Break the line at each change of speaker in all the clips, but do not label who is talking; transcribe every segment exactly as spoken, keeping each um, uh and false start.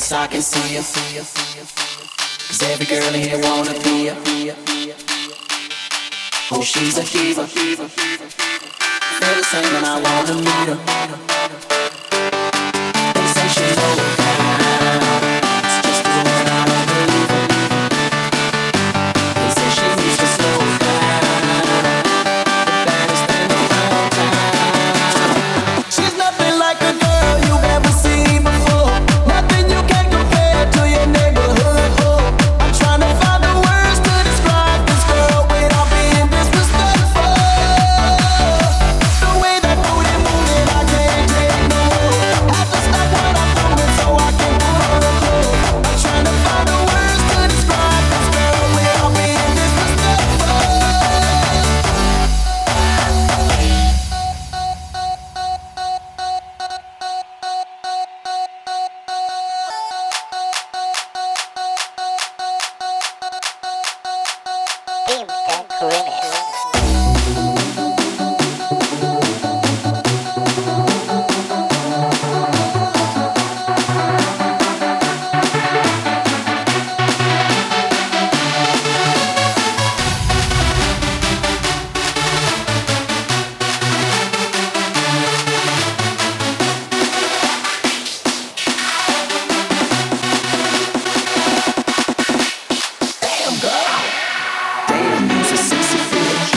Yes, I can see you. Cause every girl in here wanna be a. Oh, she's a diva. Feel the same when I wanna meet her. They say she's low down. It's just the woman I don't believe her. They say she needs to slow down. The baddest thing around town. She's nothing like a girl you've ever seen before. Nothing you can compare to your neighborhood. Oh, I'm trying to find the words to describe this girl without being disrespectful. The way that booty moving, I can't take no more. Have to stop what I'm doing so I can pull her close. I'm trying to find the words to describe this girl without being disrespectful.
Deep Tech Remix.
Damn, you's a sexy bitch.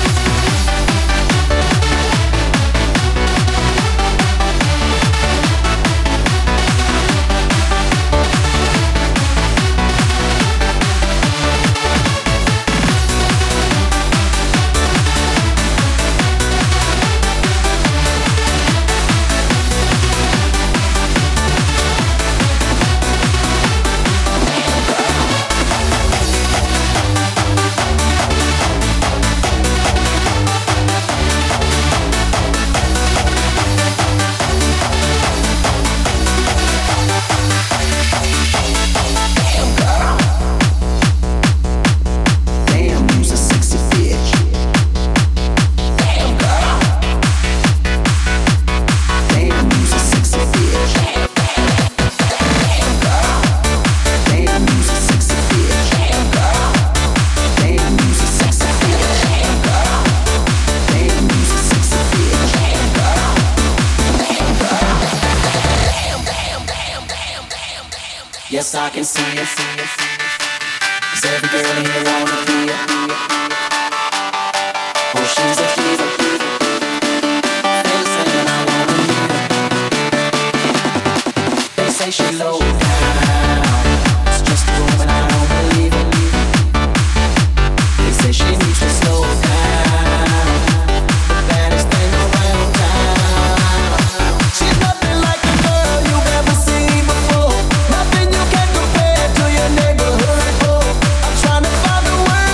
Damn, you's a sexy bitch. Damn, girl. Damn, you's a sexy bitch. Damn, girl. Damn, you's a sexy bitch. Damn, girl. Damn, you's a sexy bitch. Damn, girl. Damn, you's a sexy bitch. Damn, girl. Damn, girl. Damn, damn, damn, damn, damn, damn. Yes, I can see you. Cause every girl in here wanna be a. Oh, she's a diva. Feel the same when I wanna meet her. They say she low down. It's just a woman I don't believe it. They say she needs to slow down. The baddest thing around town. She's nothing like a girl you've ever seen before. Nothing you can compare to your neighborhood. Oh, I'm trying to find the words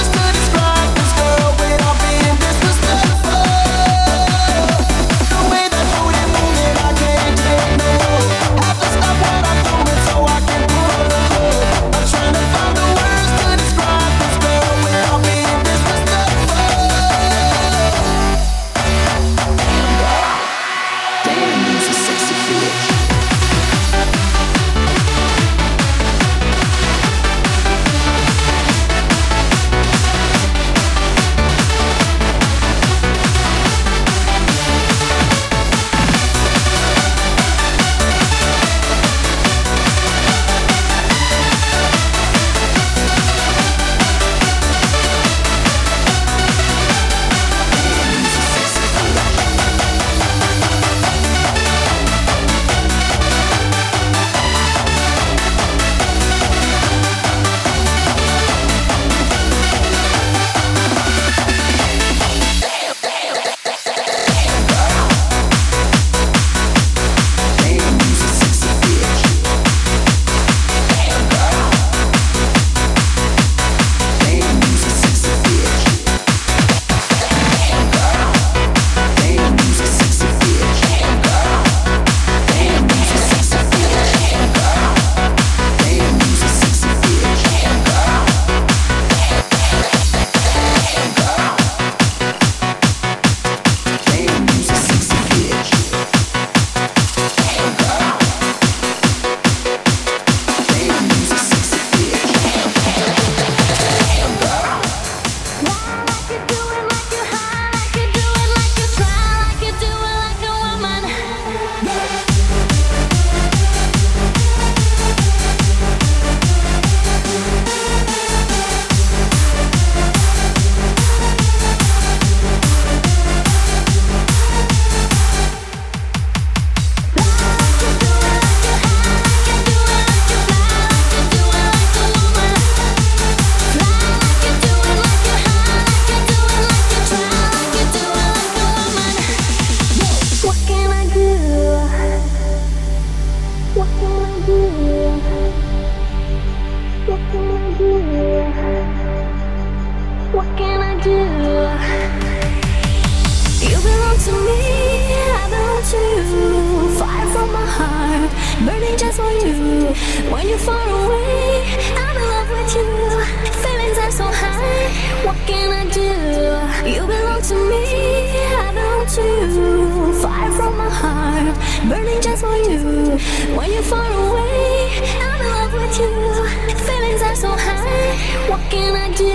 burning just for you. When you're far away, I'm in love with you. Feelings are so high, what can I do? You belong to me, I belong to you. Fire from my heart, burning just for you. When you're far away, I'm in love with you. Feelings are so high, what can I do?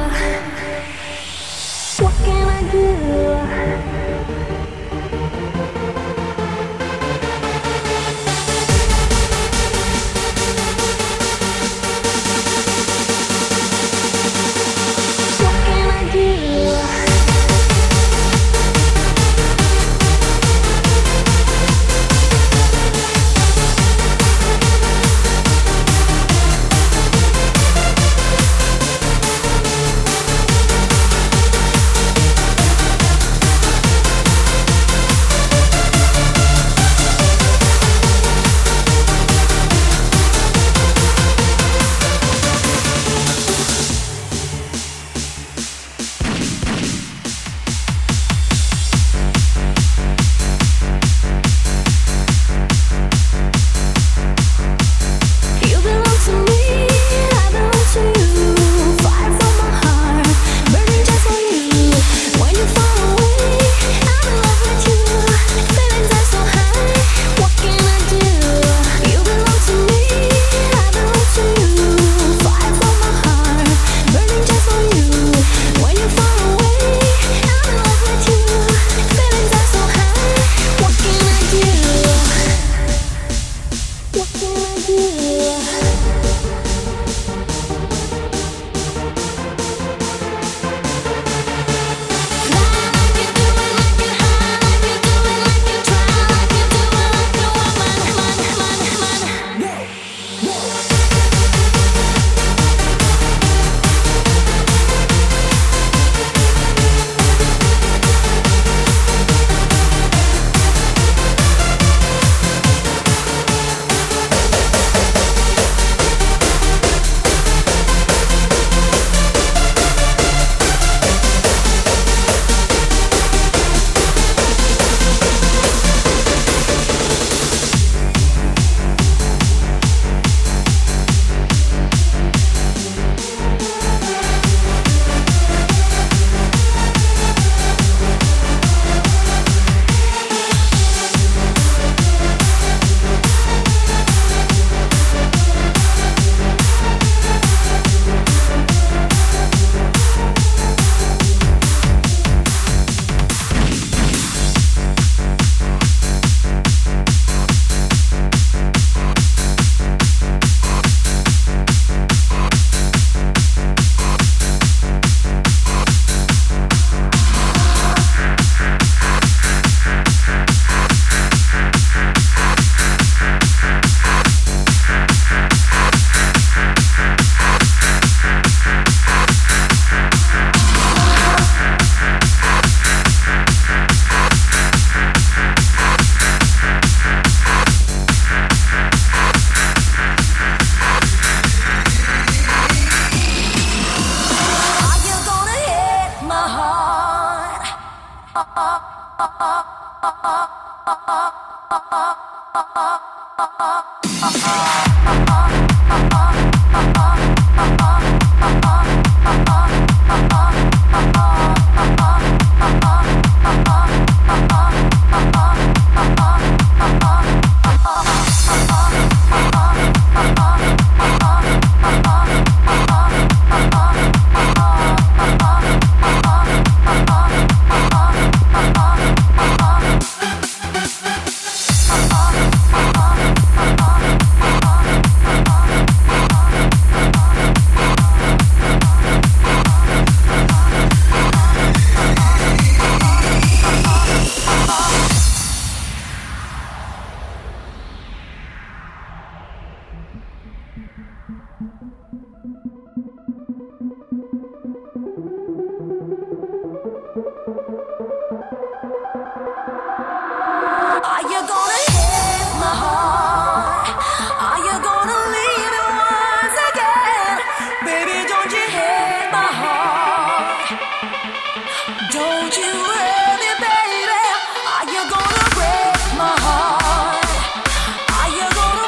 What can I do?
Are you gonna break my heart? Are you gonna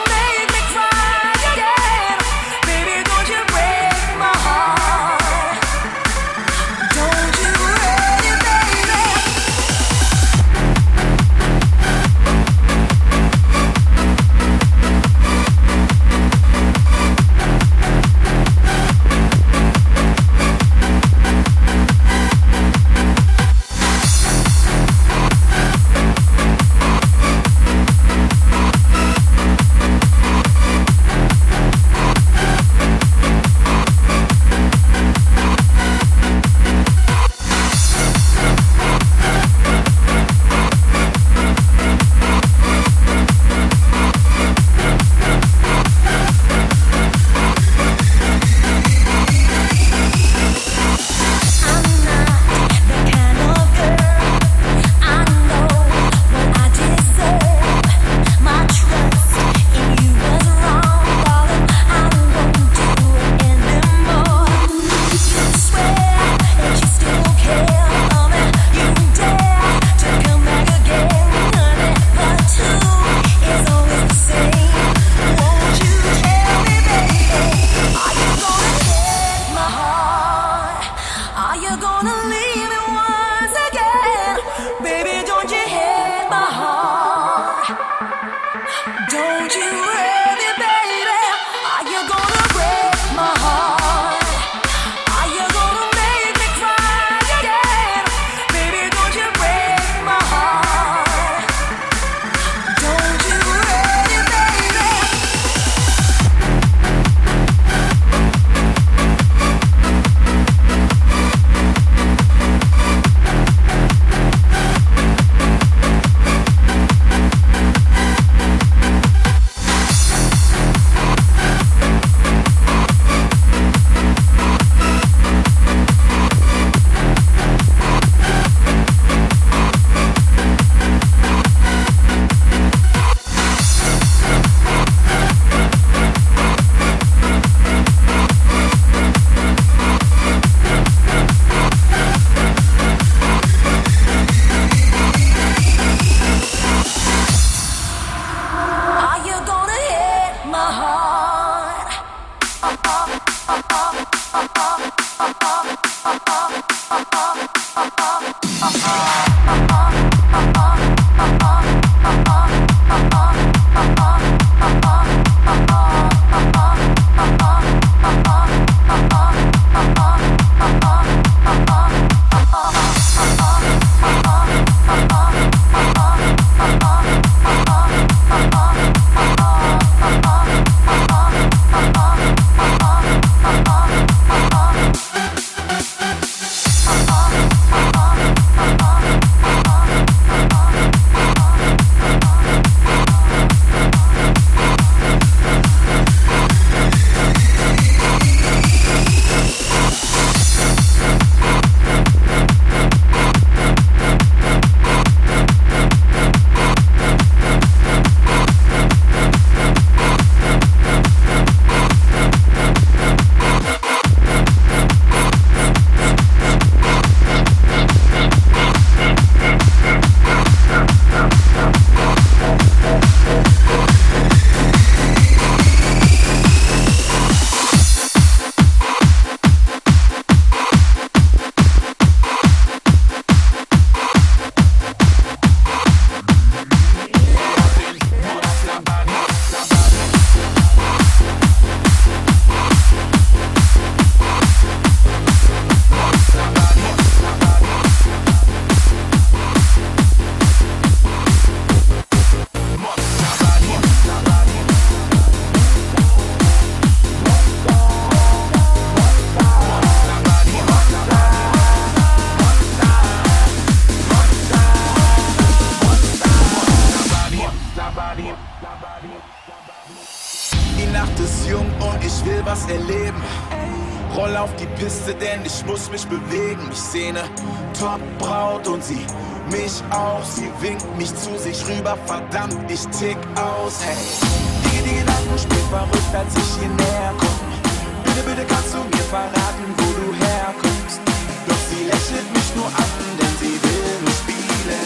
Ich muss mich bewegen, ich sehne Top-Braut und sie mich auch. Sie winkt mich zu sich rüber, verdammt, ich tick aus. Hey, die, die Gedanken spielen verrückt, als ich hier näher komm. Bitte, bitte kannst du mir verraten, wo du herkommst. Doch sie lächelt mich nur an, denn sie will nur spielen.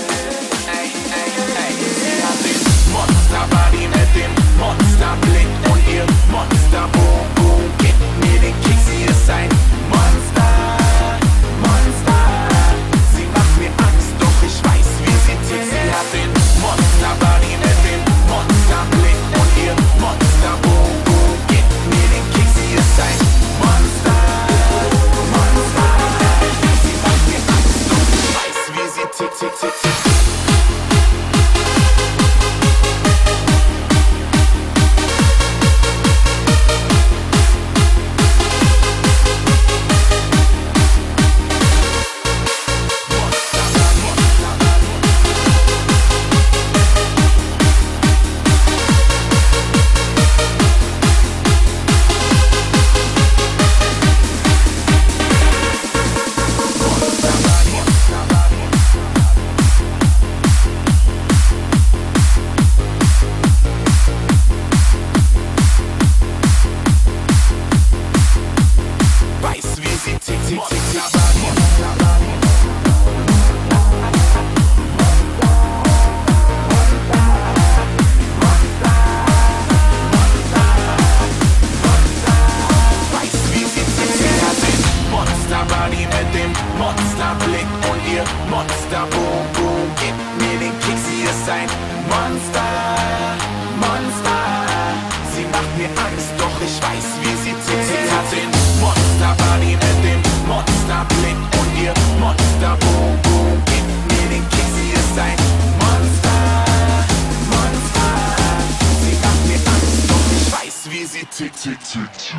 Ey, ey, ey, sie hat den Monster-Body mit dem Monsterblick und ihr Monster-Boom-Boom. Gib mir den Kick, sie ist ein Monster, Monster. Sie macht mir Angst, doch ich weiß, wie sie tickt. Sie hat den Monster-Body mit dem Monsterblick und ihr Monster-Boom-Boom. Gib mir den Kick, sie ist ein Monster, Monster. Sie macht mir Angst, doch ich weiß, wie sie tickt, tickt, tickt, tickt. Tick, tick, tick, tick.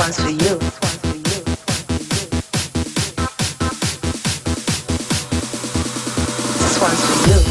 one's for you. This one's for you.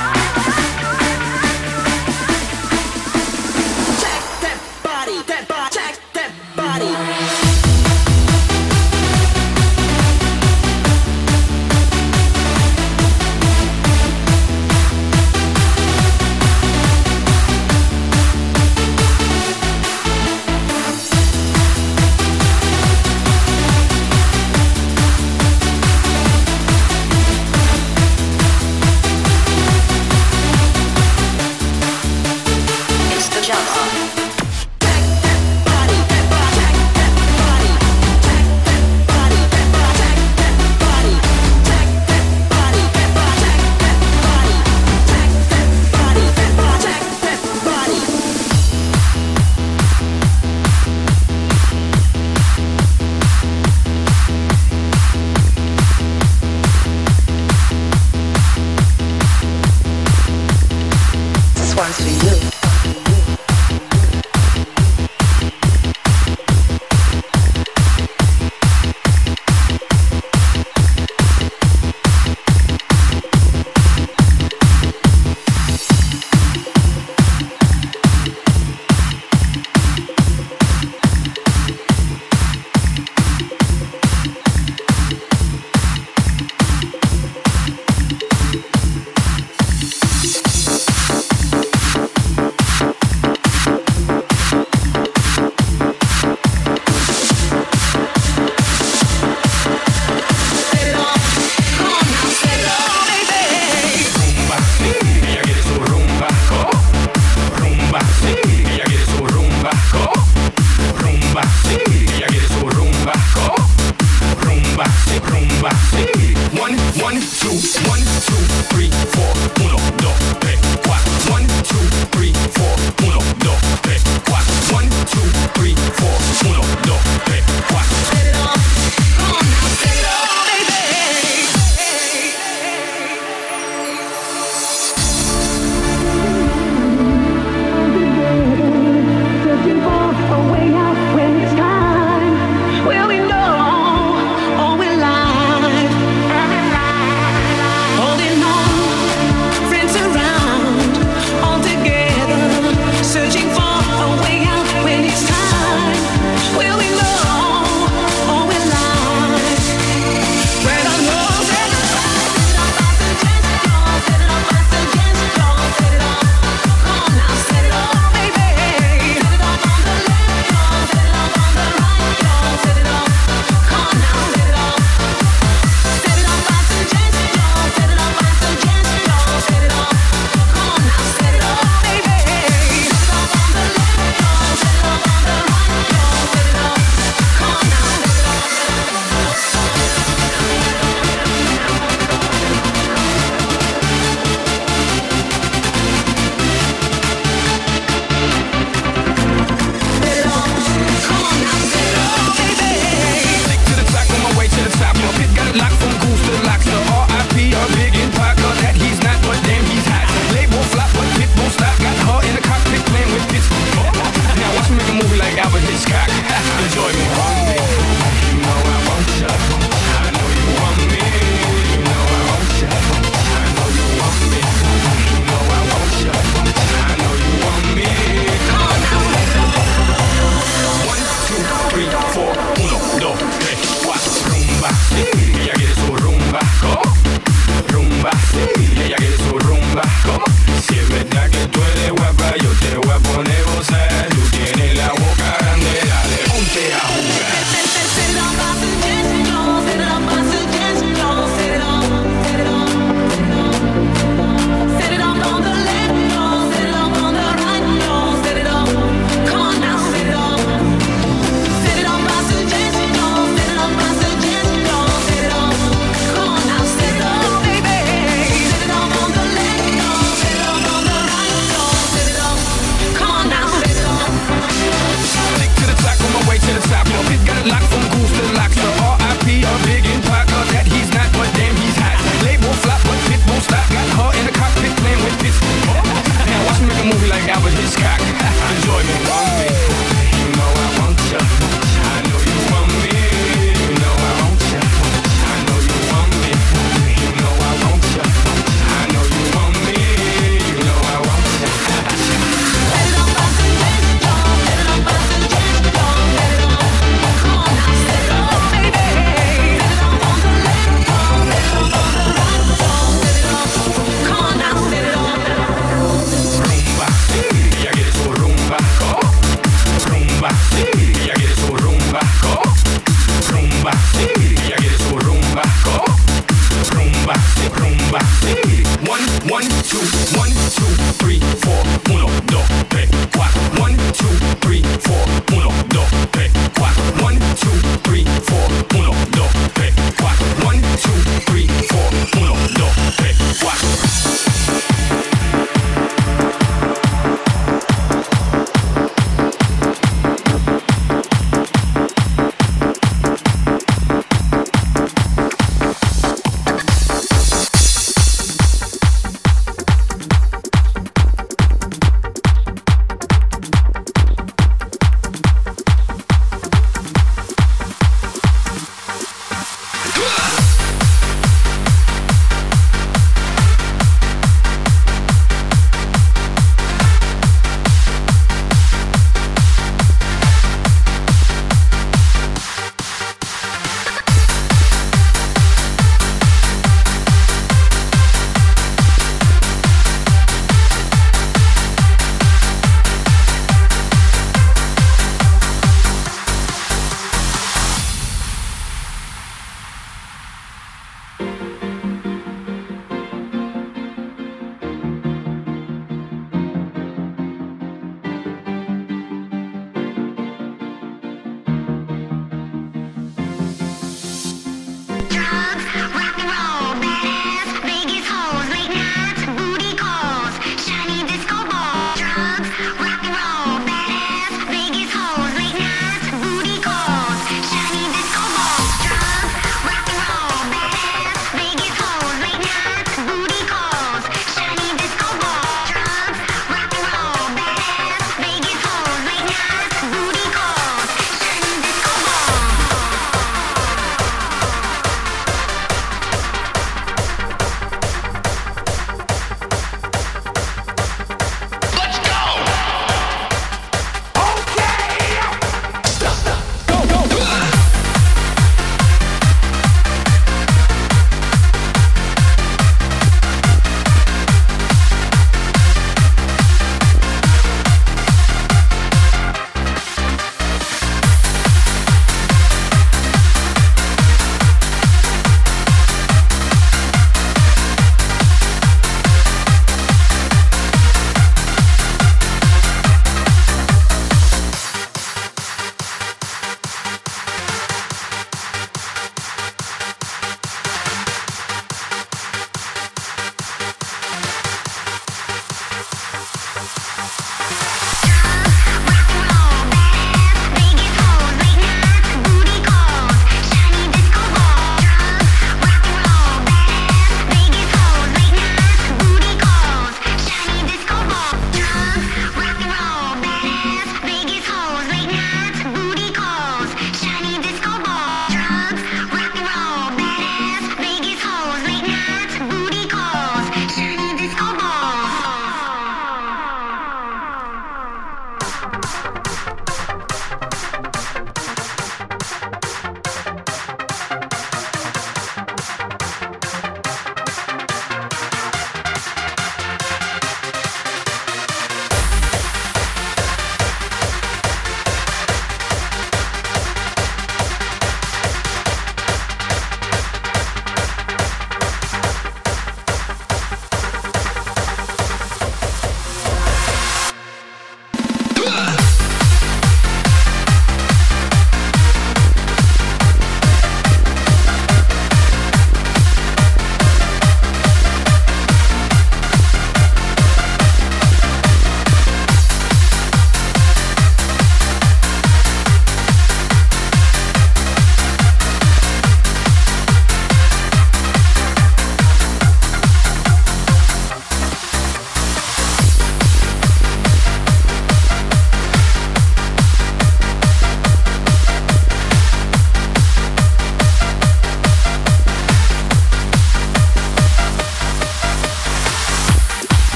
That body, that body.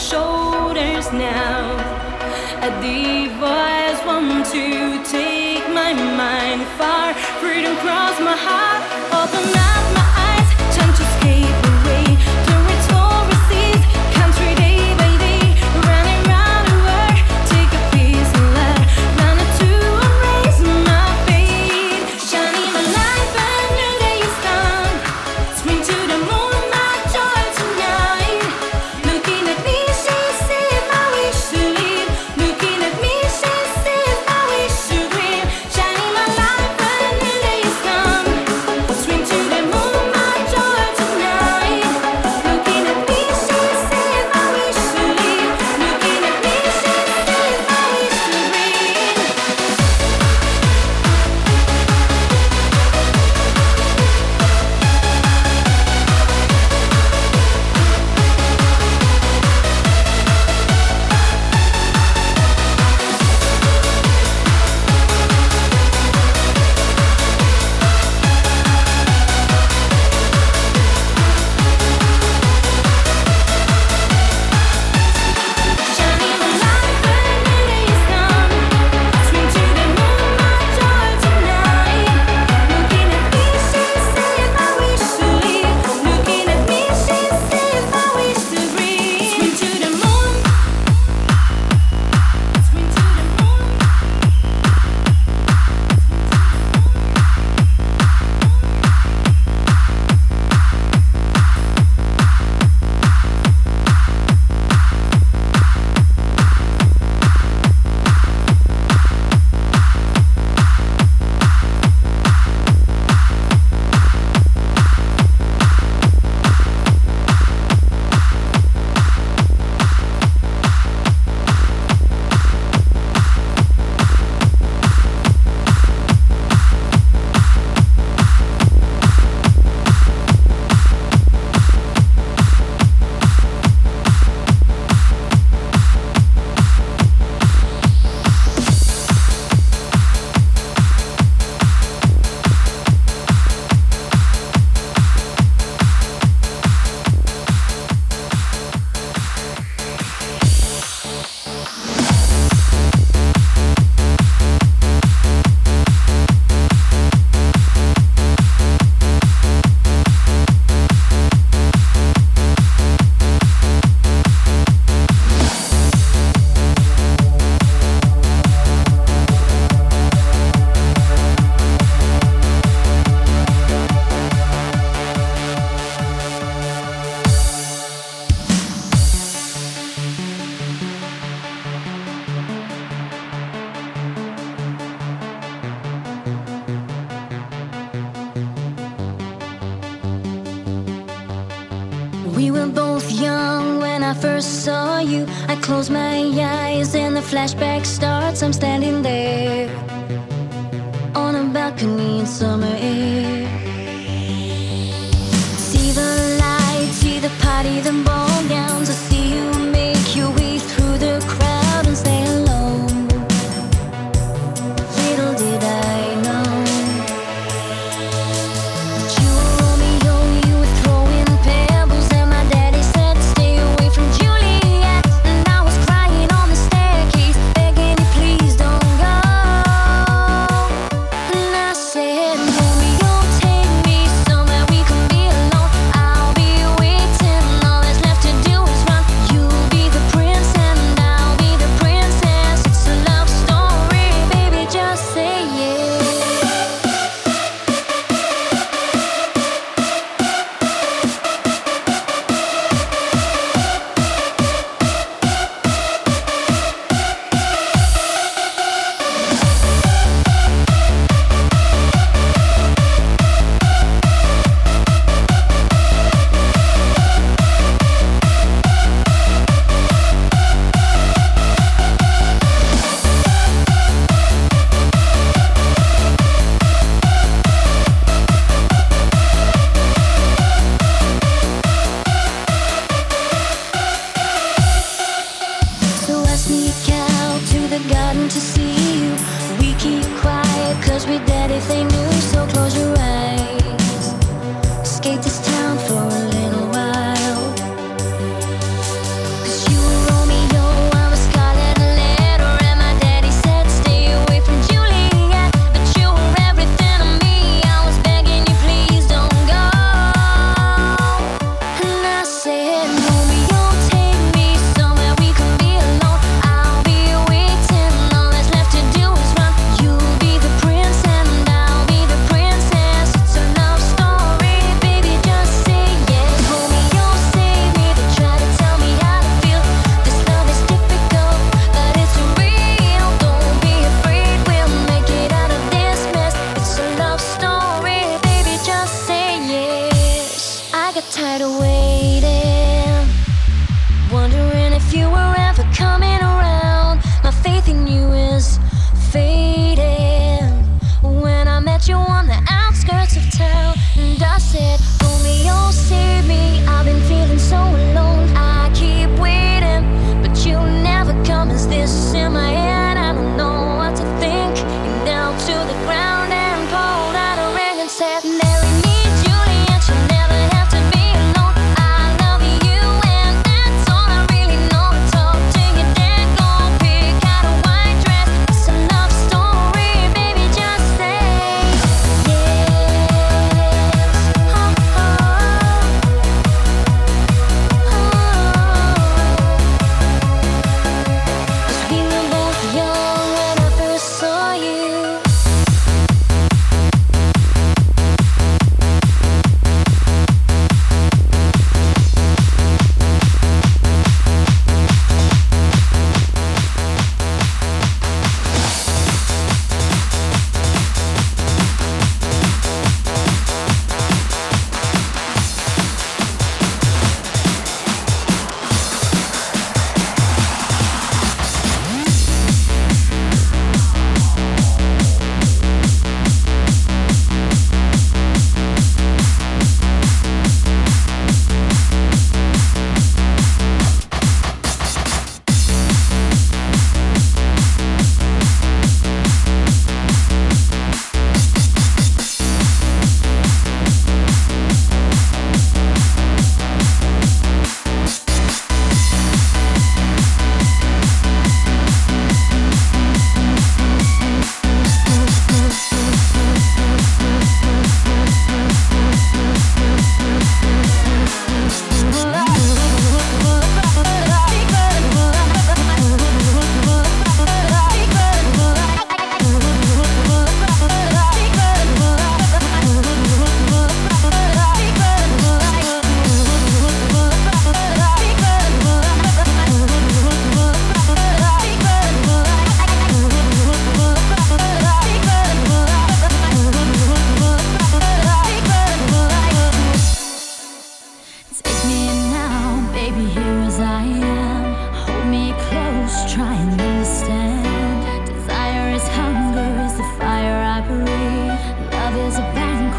shoulders now. A deep voice want to take my mind far. Freedom cross my heart. Open up my eyes, trying to escape away. Towards overseas, country day by day. Running round the world, take a piece of love. Running to erase my fate. Shining my life, a new day is done. Spring to the moon, my joy tonight. Looking at me, she said I wish to live. Looking at me, she said I wish to dream. Shining my life, a new day is done. Swing to the moon, my joy tonight. Looking at me, she said I wish to live. Looking at me, she said I wish to dream. Shining my life, a new day is done. Swing to the moon, my joy tonight. Looking at me, she said I wish to live. Looking at me, she said I wish to dream. Swing to the moon. Swing to the moon. We were both young when I first saw you. I close my eyes and the flashback starts. I'm standing there on a balcony in summer air. See the lights, see the party, the ball gowns. I see you make your way through the crowd and stay alone. Little did I know that you were Romeo, you were throwing pebbles, and my daddy said stay away from Juliet. And I was crying on the staircase, begging you please don't go. And I said Romeo,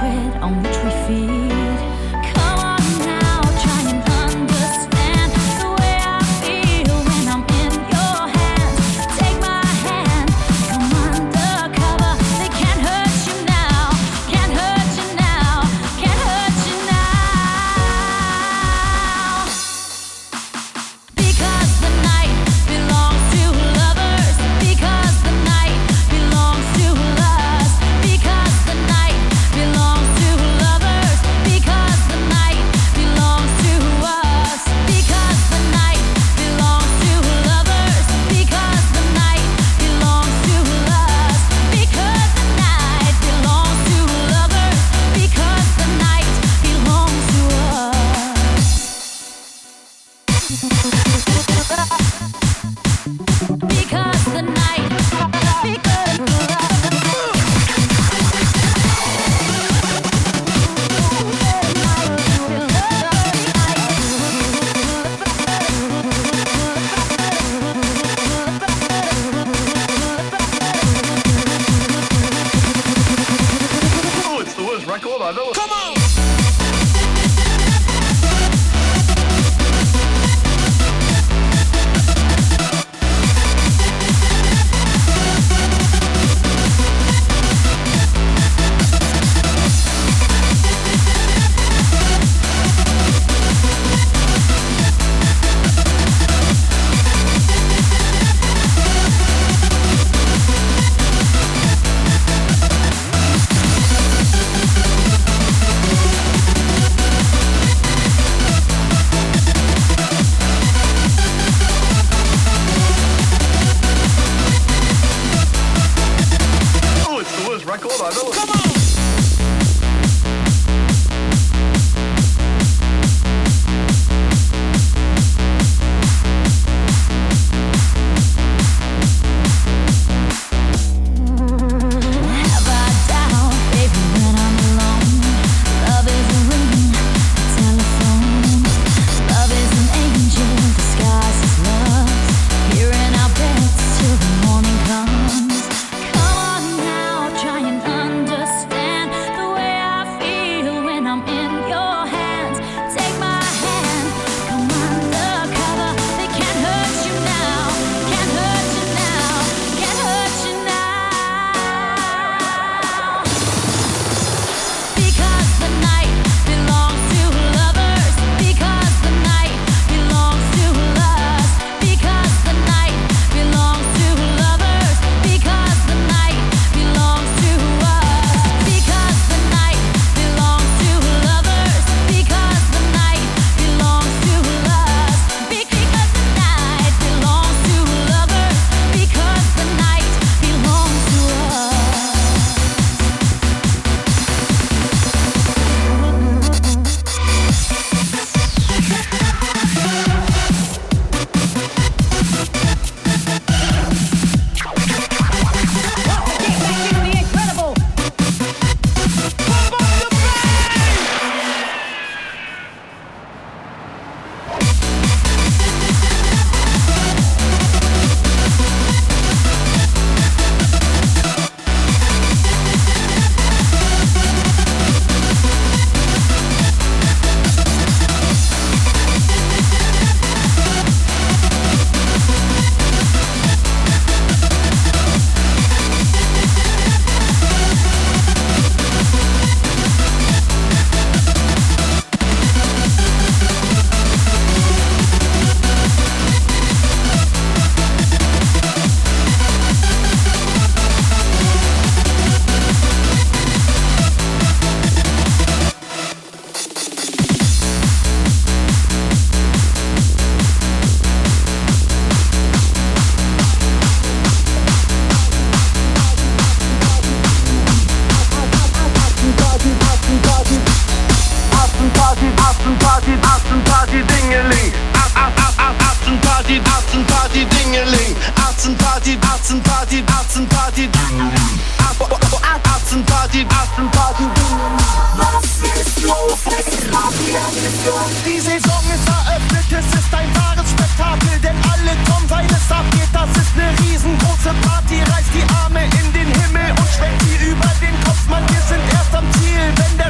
Die Saison ist eröffnet, es ist ein wahres Spektakel, denn alle kommen, weil es abgeht. Das ist eine riesengroße Party, reißt die Arme in den Himmel und schwenkt sie über den Kopf. Mann, wir sind erst am Ziel, wenn der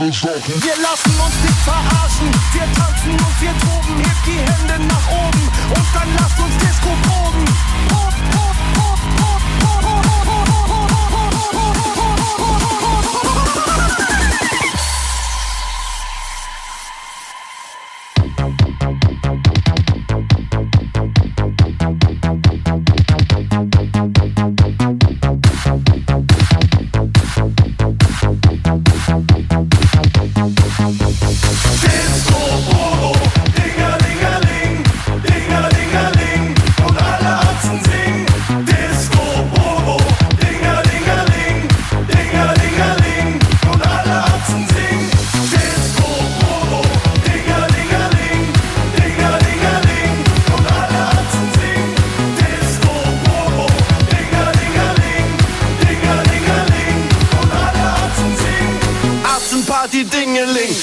Wir lassen uns nicht verarschen, wir tanzen und wir toben, hebt die Hände nach oben und dann lasst uns Disco proben. Prob, prob, prob, prob, prob, prob, prob, prob, prob, prob, die Dingeling.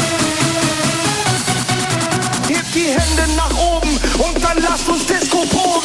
Hebt die Hände nach oben und dann lasst uns Disco proben.